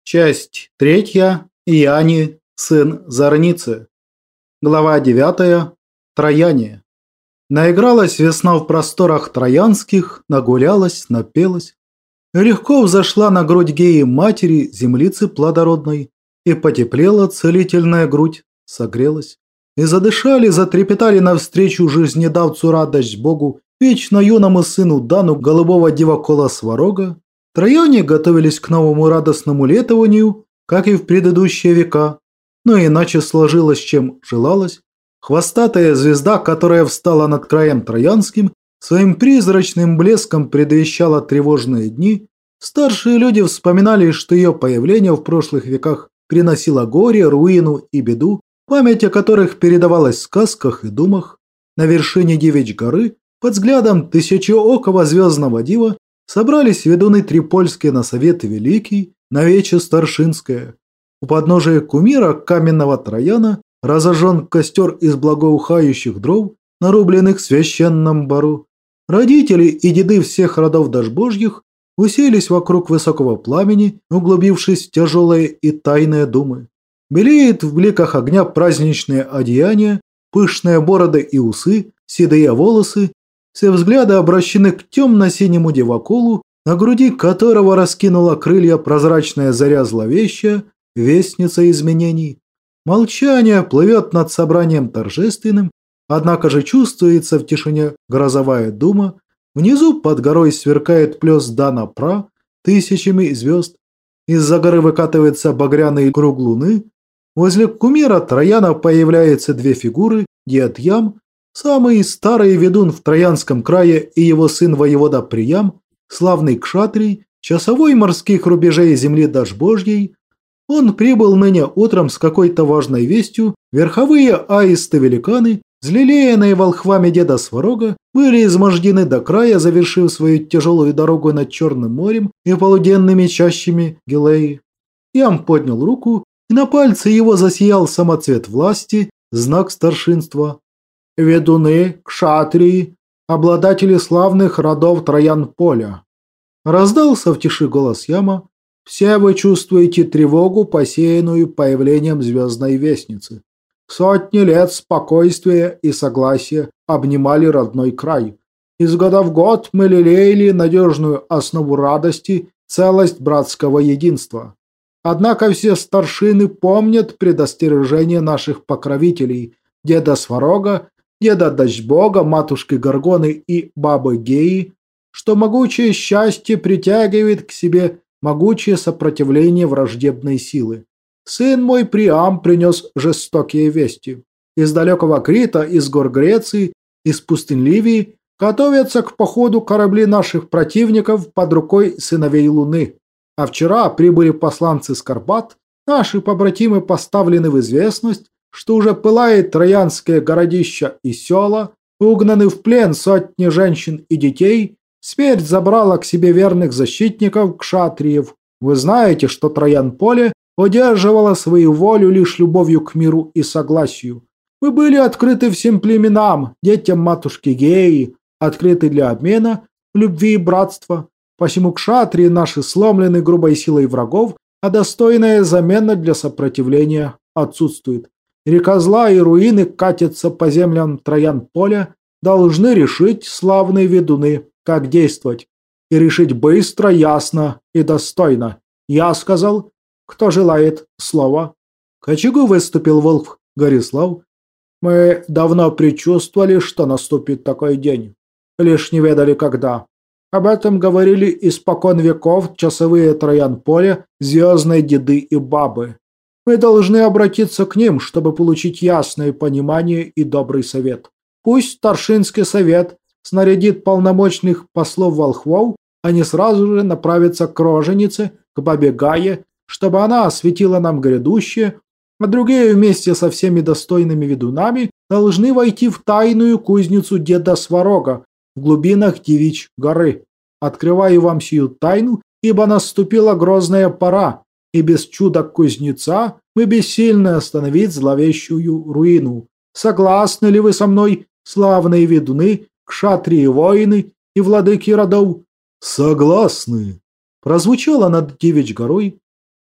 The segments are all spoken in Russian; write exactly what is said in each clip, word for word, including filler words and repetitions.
Часть третья. Ияни, сын Зарницы. Глава девятая. Трояне. Наигралась весна в просторах троянских, нагулялась, напелась. И легко взошла на грудь Геи матери, землицы плодородной, и потеплела целительная грудь, согрелась. И задышали, затрепетали навстречу жизнедавцу радость Богу, вечно юному сыну Дану голубого дивокола Сварога. Трояне готовились к новому радостному летованию, как и в предыдущие века, но иначе сложилось, чем желалось. Хвостатая звезда, которая встала над краем Троянским, своим призрачным блеском предвещала тревожные дни. Старшие люди вспоминали, что ее появление в прошлых веках приносило горе, руину и беду, память о которых передавалась в сказках и думах. На вершине Девичьей горы, под взглядом тысячеокого звездного дива, собрались ведуны Трипольские на совет великий, на вече Старшинское. У подножия кумира каменного Трояна разожжен костер из благоухающих дров, нарубленных в священном бару. Родители и деды всех родов дажбожьих уселись вокруг высокого пламени, углубившись в тяжелые и тайные думы. Белеет в бликах огня праздничные одеяния, пышные бороды и усы, седые волосы. Все взгляды обращены к темно-синему дивоколу, на груди которого раскинула крылья прозрачная заря зловещая, вестница изменений. Молчание плывет над собранием торжественным, однако же чувствуется в тишине грозовая дума. Внизу под горой сверкает плес Дана Пра тысячами звезд. Из-за горы выкатывается багряный круг луны. Возле кумира Трояна появляются две фигуры – дед Ям, самый старый ведун в Троянском крае, и его сын воевода Приям, славный кшатрий, часовой морских рубежей земли Дажбожьей. Он прибыл ныне утром с какой-то важной вестью. Верховые аисты-великаны, взлелеянные волхвами деда Сварога, были измождены до края, завершив свою тяжелую дорогу над Черным морем и полуденными чащами Гилеи. Ям поднял руку, и на пальце его засиял самоцвет власти, знак старшинства. «Ведуны, кшатрии, обладатели славных родов Троян-Поля!» Раздался в тиши голос Яма. «Все вы чувствуете тревогу, посеянную появлением звездной вестницы. Сотни лет спокойствия и согласия обнимали родной край. Из года в год мы лелеяли надежную основу радости, целость братского единства. Однако все старшины помнят предостережение наших покровителей, деда Сварога, деда Дажбога, матушки Горгоны и бабы Геи, что могучее счастье притягивает к себе могучее сопротивление враждебной силы. Сын мой Приам принес жестокие вести. Из далекого Крита, из гор Греции, из пустынь Ливии готовятся к походу корабли наших противников под рукой сыновей Луны. А вчера прибыли посланцы с Карпат, наши побратимы поставлены в известность, что уже пылает троянское городище и села, угнаны в плен сотни женщин и детей, смерть забрала к себе верных защитников кшатриев. Вы знаете, что Троян-Поле удерживало свою волю лишь любовью к миру и согласию. Мы были открыты всем племенам, детям матушки Геи, открыты для обмена, любви и братства. Посему кшатрии наши сломлены грубой силой врагов, а достойная замена для сопротивления отсутствует. Река зла и руины катятся по землям Троян-Поля, должны решить славные ведуны, как действовать. И решить быстро, ясно и достойно. Я сказал, кто желает слова. К очагу выступил волк Горислав. Мы давно предчувствовали, что наступит такой день. Лишь не ведали, когда. Об этом говорили испокон веков часовые Троян-Поля, звездные деды и бабы. Мы должны обратиться к ним, чтобы получить ясное понимание и добрый совет. Пусть Старшинский совет снарядит полномочных послов-волхвов, они сразу же направятся к роженице, к бабе Гае, чтобы она осветила нам грядущее, а другие вместе со всеми достойными ведунами должны войти в тайную кузницу деда Сварога в глубинах Девичьей горы. Открываю вам сию тайну, ибо наступила грозная пора, и без чуда кузнеца мы бессильны остановить зловещую руину. Согласны ли вы со мной, славные ведуны, кшатрии воины и владыки родов?» «Согласны!» Прозвучало над Девичьей горой.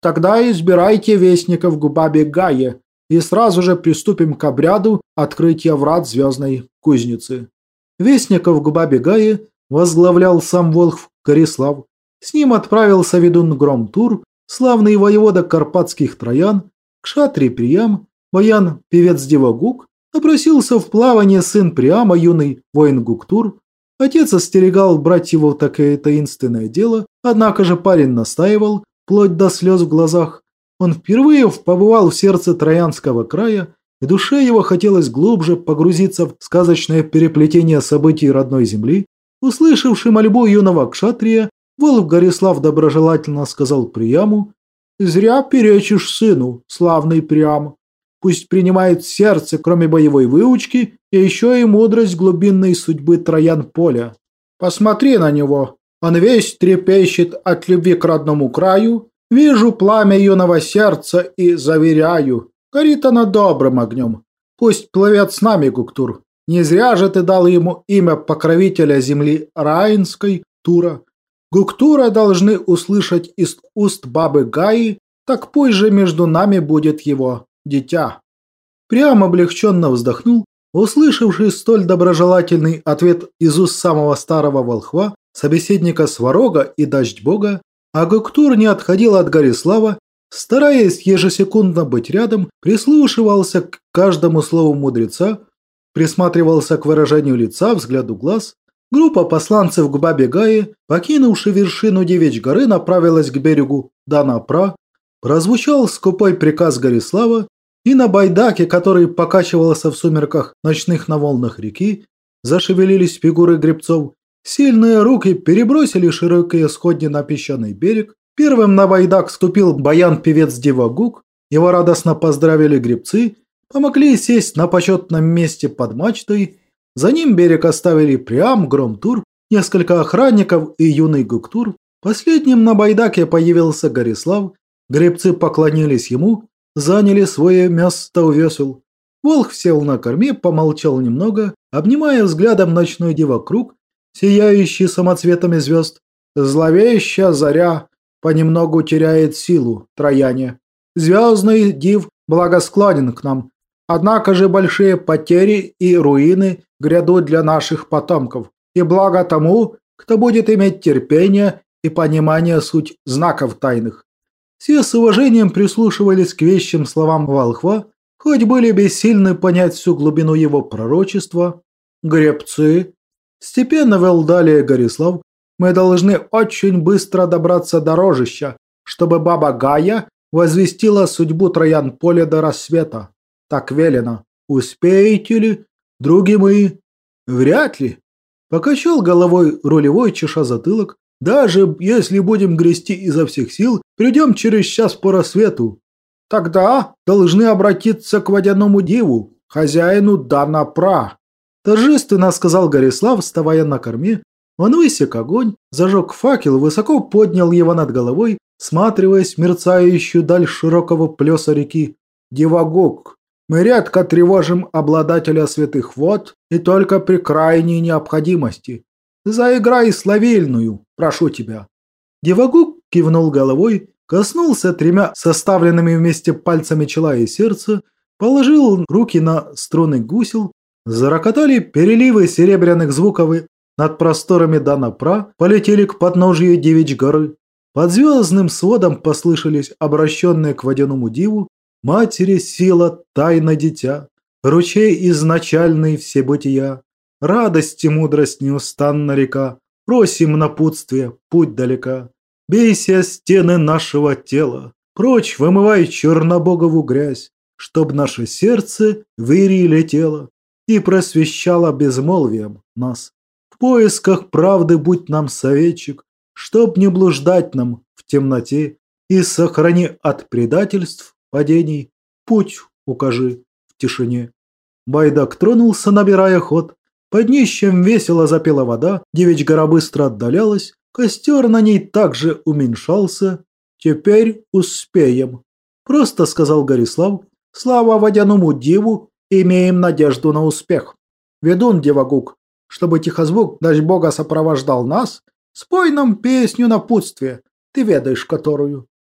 Тогда избирайте вестников к бабе Гае, и сразу же приступим к обряду открытия врат звездной кузницы». Вестников к бабе Гае возглавлял сам волхв Горислав. С ним отправился ведун Громтур, славный воевода карпатских троян, кшатрий Приам, воян певец Дивагук, напросился в плавание сын Приама, юный воин Гуктур. Отец остерегал брать его в такое таинственное дело, однако же парень настаивал, вплоть до слез в глазах. Он впервые побывал в сердце Троянского края, и душе его хотелось глубже погрузиться в сказочное переплетение событий родной земли. Услышавший мольбу юного кшатрия, волк Горислав доброжелательно сказал Приаму: «Зря перечишь сыну, славный Приам. Пусть принимает в сердце, кроме боевой выучки, и еще и мудрость глубинной судьбы Троян поля. Посмотри на него, он весь трепещет от любви к родному краю. Вижу пламя юного сердца и заверяю, горит оно добрым огнем. Пусть плывет с нами, Гуктур. Не зря же ты дал ему имя покровителя земли Раинской, Тура. Гуктура должны услышать из уст бабы Гаи, так пусть же между нами будет его дитя». Прямо облегченно вздохнул, услышавший столь доброжелательный ответ из уст самого старого волхва, собеседника Сварога и Дождь Бога, а Гуктур не отходил от Горислава, стараясь ежесекундно быть рядом, прислушивался к каждому слову мудреца, присматривался к выражению лица, взгляду глаз. Группа посланцев к бабе Гае, покинувши вершину Девичьей горы, направилась к берегу Дана-Пра. Прозвучал скупой приказ Горислава, и на байдаке, который покачивался в сумерках ночных на волнах реки, зашевелились фигуры гребцов. Сильные руки перебросили широкие сходни на песчаный берег. Первым на байдак ступил баян-певец Дивагук. Его радостно поздравили гребцы, помогли сесть на почетном месте под мачтой. За ним берег оставили Приам, Громтур, несколько охранников и юный Гуктур. Последним на байдаке появился Горислав. Гребцы поклонились ему, заняли свое место у весел. Волк сел на корме, помолчал немного, обнимая взглядом ночной дивокруг, сияющий самоцветами звезд. «Зловещая заря понемногу теряет силу, трояне. Звездный див благосклонен к нам. Однако же большие потери и руины грядут для наших потомков. И благо тому, кто будет иметь терпение и понимание суть знаков тайных». Все с уважением прислушивались к вещим словам волхва, хоть были бессильны понять всю глубину его пророчества. «Гребцы», – степенно вел далее Горислав, – «мы должны очень быстро добраться до рожища, чтобы баба Гая возвестила судьбу Троян поля до рассвета. Так велено. Успеете ли, други мои?» «Вряд ли», – покачал головой рулевой, чеша затылок. «Даже если будем грести изо всех сил, придем через час по рассвету. Тогда должны обратиться к водяному диву, хозяину Дана-Пра», – торжественно сказал Горислав, вставая на корме. Он высек огонь, зажег факел, высоко поднял его над головой, всматриваясь в мерцающую даль широкого плеса реки. «Дивагук, мы редко тревожим обладателя святых вод и только при крайней необходимости. Заиграй славильную, прошу тебя». Дивагук кивнул головой, коснулся тремя составленными вместе пальцами чела и сердца, положил руки на струны гусел, зарокотали переливы серебряных звуков, и над просторами Дана-Пра полетели к подножию Девичьей горы. Под звездным сводом послышались обращенные к водяному диву: «Матери сила, тайна дитя, ручей изначальный всебытия, радость и мудрость неустанна река, просим напутствие, путь далека. Бейся стены нашего тела, прочь вымывай чернобогову грязь, чтоб наше сердце в Ирии летело и просвещало безмолвием нас. В поисках правды будь нам советчик, чтоб не блуждать нам в темноте, и сохрани от предательств, падений, путь укажи в тишине». Байдак тронулся, набирая ход. Под днищем весело запела вода, Девичья гора быстро отдалялась, костер на ней также уменьшался. «Теперь успеем», – просто сказал Горислав. «Слава водяному диву, имеем надежду на успех. Ведун Дивагук, чтобы тихозвук Дождь Бога сопровождал нас, спой нам песню напутствия, ты ведаешь которую».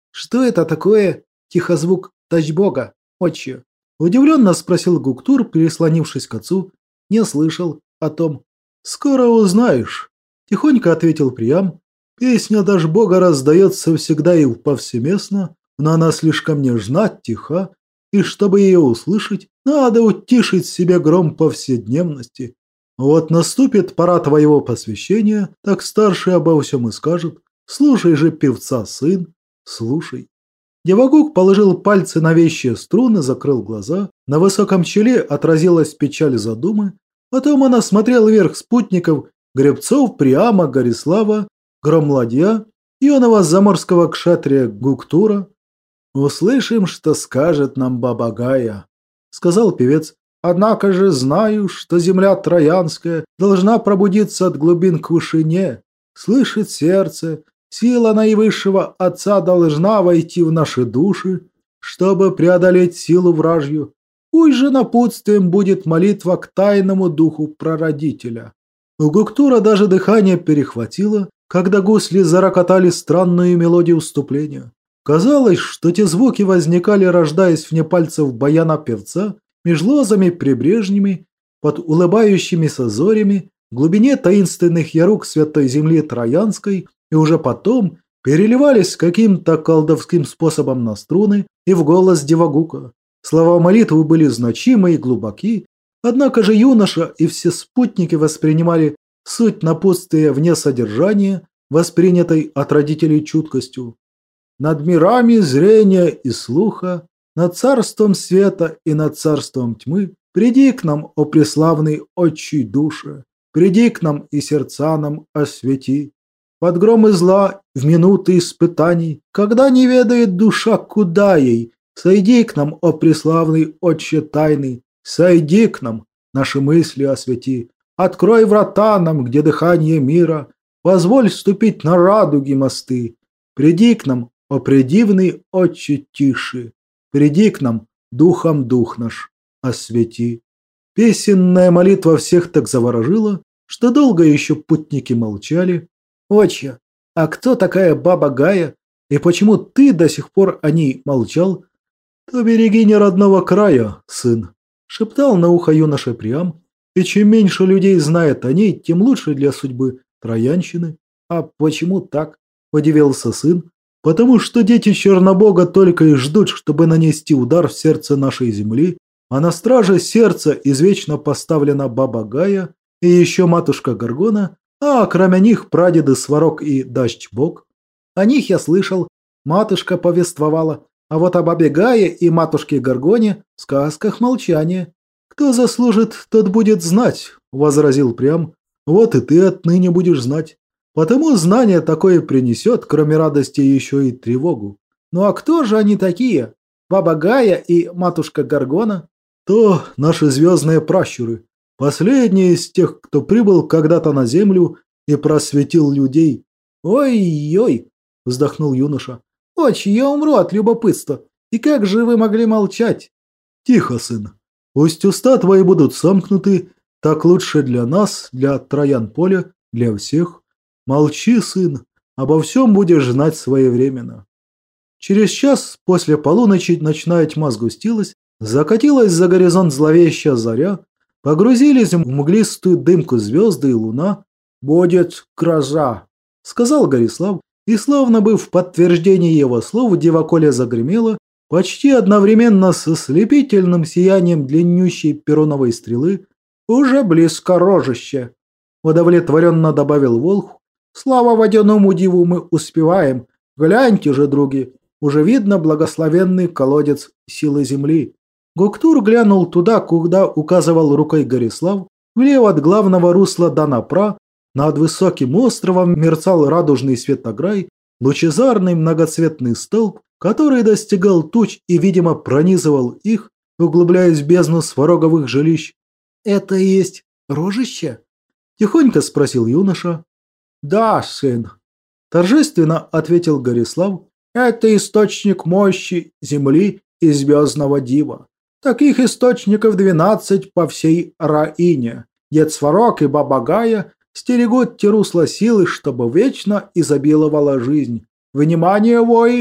Что это такое тихозвук Тачбога, отче? Удивленно спросил Гуктур, прислонившись к отцу. Не слышал о том. Скоро узнаешь, тихонько ответил Приам. Песня Тачбога раздается всегда и повсеместно, но она слишком нежна, тиха, и чтобы ее услышать, надо утишить себе гром повседневности. Вот наступит пора твоего посвящения, так старший обо всем и скажет. Слушай же певца, сын, слушай. Девагук положил пальцы на вещие струны, закрыл глаза. На высоком челе отразилась печаль задумы. Потом она смотрел вверх спутников Гребцов, Приама, Горислава, Громладья, юного заморского кшатрия Гуктура. «Услышим, что скажет нам Баба Гая», — сказал певец. «Однако же знаю, что земля троянская должна пробудиться от глубин к вышине. Слышит сердце, сила наивысшего Отца должна войти в наши души, чтобы преодолеть силу вражью. Пусть же напутствием будет молитва к тайному духу прародителя». У Гуктура даже дыхание перехватило, когда гусли зарокотали странную мелодию вступления. Казалось, что те звуки возникали, рождаясь вне пальцев баяна певца, меж лозами прибрежными, под улыбающимися зорями, в глубине таинственных ярук святой земли Троянской, и уже потом переливались каким-то колдовским способом на струны и в голос Девагука. Слова молитвы были значимы и глубоки, однако же юноша и все спутники воспринимали суть напутствия вне содержания, воспринятой от родителей чуткостью. Над мирами зрения и слуха, над царством света и над царством тьмы, приди к нам, о преславный отчий душе, приди к нам и сердца нам освети. Под громы зла, в минуты испытаний, когда не ведает душа, куда ей, сойди к нам, о преславный отче тайный, сойди к нам, наши мысли освети. Открой врата нам, где дыхание мира, позволь ступить на радуги мосты. Приди к нам, о предивный отче тиши, приди к нам, духом дух наш освети. Песенная молитва всех так заворожила, что долго еще путники молчали. Отче, а кто такая Баба Гая, и почему ты до сих пор о ней молчал? То берегиня родного края, сын, шептал на ухо юноша Приам, и чем меньше людей знает о ней, тем лучше для судьбы троянщины. А почему так? Удивился сын. Потому что дети Чернобога только и ждут, чтобы нанести удар в сердце нашей земли, а на страже сердца извечно поставлена Баба Гая и еще матушка Горгона, а кроме них прадеды Сварог и Дачбог. О них я слышал, матушка повествовала, а вот о Бабе Гае и матушке Горгоне в сказках молчание. «Кто заслужит, тот будет знать», — возразил Приам. «Вот и ты отныне будешь знать. Потому знание такое принесет, кроме радости, еще и тревогу. Ну а кто же они такие? Баба Гая и матушка Горгона?» «То наши звездные пращуры, последние из тех, кто прибыл когда-то на землю и просветил людей». «Ой-ой!» – вздохнул юноша. «Отче, я умру от любопытства. И как же вы могли молчать?» «Тихо, сын. Пусть уста твои будут сомкнуты, так лучше для нас, для Троян-Поля, для всех. Молчи, сын, обо всем будешь знать своевременно». Через час после полуночи ночная тьма сгустилась, закатилась за горизонт зловещая заря, погрузились в мглистую дымку звезды и луна. «Будет гроза», — сказал Горислав, и словно бы в подтверждение его слов Деваколя загремела почти одновременно со слепительным сиянием длиннющей перуновой стрелы. «Уже близко рожище», — удовлетворенно добавил Волх. «Слава водяному диву, мы успеваем. Гляньте же, други, уже видно благословенный колодец силы земли». Гуктур глянул туда, куда указывал рукой Горислав. Влево от главного русла Данапра над высоким островом мерцал радужный светограй, лучезарный многоцветный столб, который достигал туч и, видимо, пронизывал их, углубляясь в бездну свароговых жилищ. «Это и есть рожище?» – тихонько спросил юноша. «Да, сын», – торжественно ответил Горислав, – «это источник мощи земли и звездного дива. Таких источников двенадцать по всей Раине. Дед Сварог и Баба Гая стерегут те русла силы, чтобы вечно изобиловала жизнь. Внимание, вои!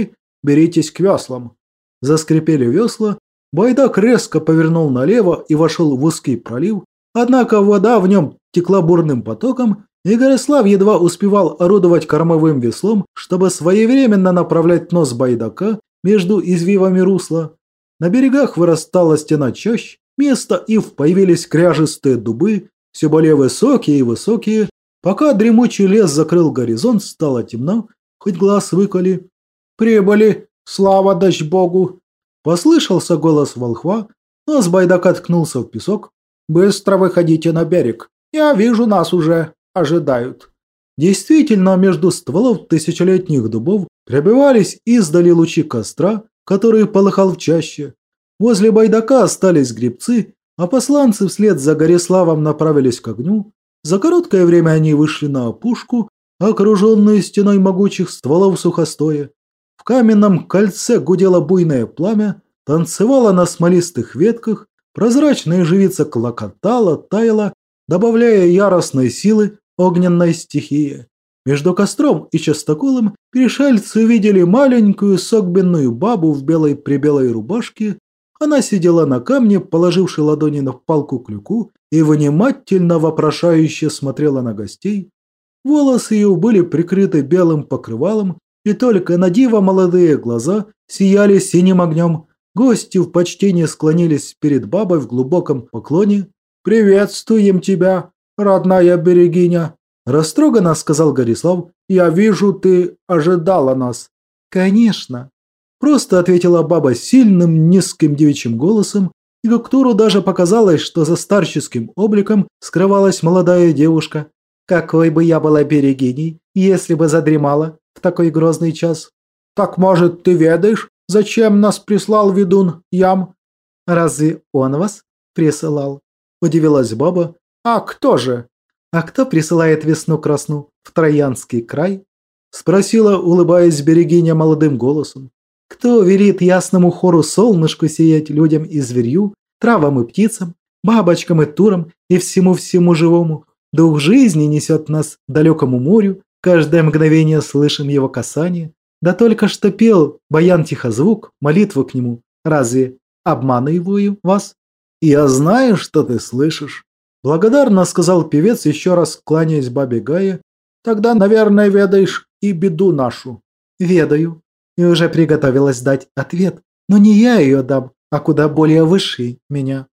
беритесь к веслам». Заскрипели весла, Байдак резко повернул налево и вошел в узкий пролив, однако вода в нем текла бурным потоком, и Горислав едва успевал орудовать кормовым веслом, чтобы своевременно направлять нос Байдака между извивами русла. На берегах вырастала стена чащ, вместо ив появились кряжестые дубы, все более высокие и высокие. Пока дремучий лес закрыл горизонт, стало темно, хоть глаз выколи. «Прибыли! Слава дач Богу!» Послышался голос волхва, нос Байдака ткнулся в песок. «Быстро выходите на берег! Я вижу, нас уже ожидают!» Действительно, между стволов тысячелетних дубов пробивались издали лучи костра, который полыхал в чаще. Возле Байдака остались гребцы, а посланцы вслед за Гориславом направились к огню. За короткое время они вышли на опушку, окруженную стеной могучих стволов сухостоя. В каменном кольце гудело буйное пламя, танцевало на смолистых ветках, прозрачная живица клокотала, таяла, добавляя яростной силы огненной стихии. Между костром и частоколом перешельцы увидели маленькую согбенную бабу в белой-прибелой рубашке. Она сидела на камне, положивши ладони на палку-клюку, и внимательно вопрошающе смотрела на гостей. Волосы ее были прикрыты белым покрывалом, и только на диво молодые глаза сияли синим огнем. Гости в почтении склонились перед бабой в глубоком поклоне. «Приветствуем тебя, родная берегиня!» Растроганно сказал Горислав. «Я вижу, ты ожидала нас». «Конечно!» Просто ответила баба сильным низким девичьим голосом, и доктору даже показалось, что за старческим обликом скрывалась молодая девушка. «Какой бы я была берегиней, если бы задремала в такой грозный час?» «Так, может, ты ведаешь, зачем нас прислал ведун Ям?» «Разве он вас присылал?» – удивилась баба. «А кто же?» «А кто присылает весну-красну в Троянский край?» – спросила, улыбаясь берегиня молодым голосом. «Кто верит ясному хору солнышку сиять людям и зверью, травам и птицам, бабочкам и турам и всему-всему живому? Дух жизни несет нас к далекому морю, каждое мгновение слышим его касание. Да только что пел баян тихозвук, молитву к нему. Разве обманываю вас?» «Я знаю, что ты слышишь», – благодарно сказал певец, еще раз кланяясь бабе Гае. «Тогда, наверное, ведаешь и беду нашу». «Ведаю. И уже приготовилась дать ответ. Но не я ее дам, а куда более высший меня».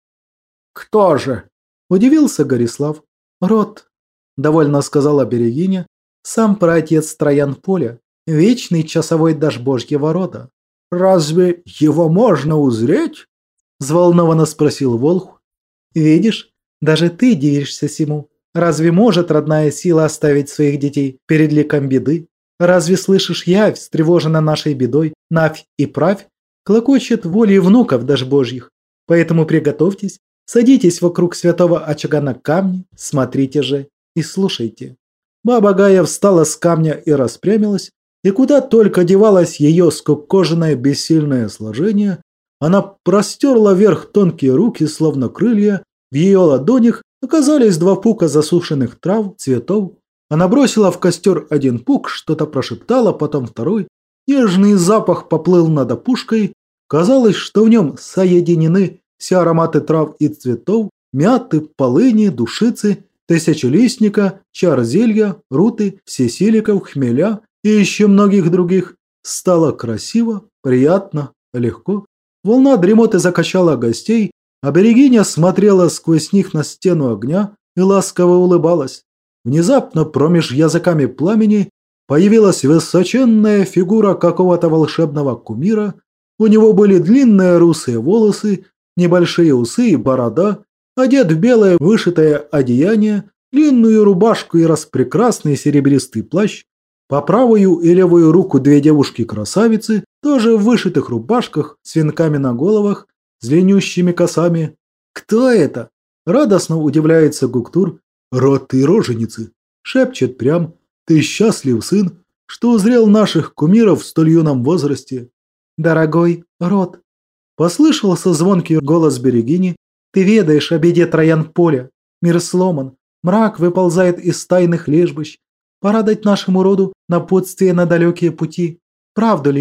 «Кто же?» – удивился Горислав. «Род», – довольно сказала берегиня, – «сам праотец Троян Поля, вечный часовой Дажбожьего рода». «Разве его можно узреть?» – взволнованно спросил волхв. «Видишь, даже ты дивишься сему. Разве может родная сила оставить своих детей перед ликом беды? Разве слышишь явь, встревожена нашей бедой, навь и правь, клокочет волей внуков Дажбожьих? Поэтому приготовьтесь, садитесь вокруг святого очага на камне, смотрите же и слушайте». Баба Гая встала с камня и распрямилась, и куда только девалось ее скукоженное бессильное сложение, она простерла вверх тонкие руки, словно крылья, в ее ладонях оказались два пука засушенных трав, цветов. Она бросила в костер один пук, что-то прошептала, потом второй. Нежный запах поплыл над опушкой. Казалось, что в нем соединены все ароматы трав и цветов, мяты, полыни, душицы, тысячелистника, чар зелья, руты, всесиликов, хмеля и еще многих других. Стало красиво, приятно, легко. Волна дремоты закачала гостей, а берегиня смотрела сквозь них на стену огня и ласково улыбалась. Внезапно промеж языками пламени появилась высоченная фигура какого-то волшебного кумира. У него были длинные русые волосы, небольшие усы и борода, одет в белое вышитое одеяние, длинную рубашку и распрекрасный серебристый плащ. По правую и левую руку две девушки-красавицы, тоже в вышитых рубашках, с венками на головах, с длиннющими косами. «Кто это?» – радостно удивляется Гуктур. «Род ты роженицы», – шепчет прям. «Ты счастлив, сын, что узрел наших кумиров в столь юном возрасте». «Дорогой род», – послышался звонкий голос берегини, – «ты ведаешь о беде Троян Поля. Мир сломан, мрак выползает из тайных лежбищ. Пора дать нашему роду напутствие на далекие пути. Правду ли я?»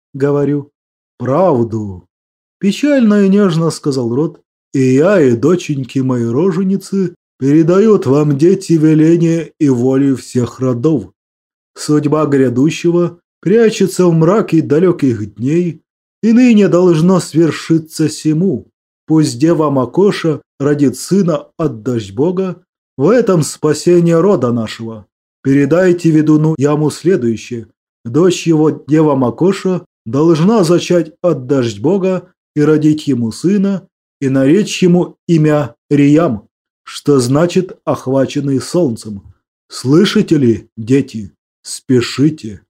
говорю. Правду. Печально и нежно сказал Род. И я, и доченьки моей роженицы передают вам, дети, веления и воли всех родов. Судьба грядущего прячется в мраке далеких дней, и ныне должно свершиться сему. Пусть дева Макоша родит сына от дождь Бога, в этом спасение рода нашего. Передайте ведуну Яму следующее. Дочь его, дева Макоша, должна зачать от дождь Бога и родить ему сына, и наречь ему имя Риям, что значит «охваченный солнцем». Слышите ли, дети? Спешите.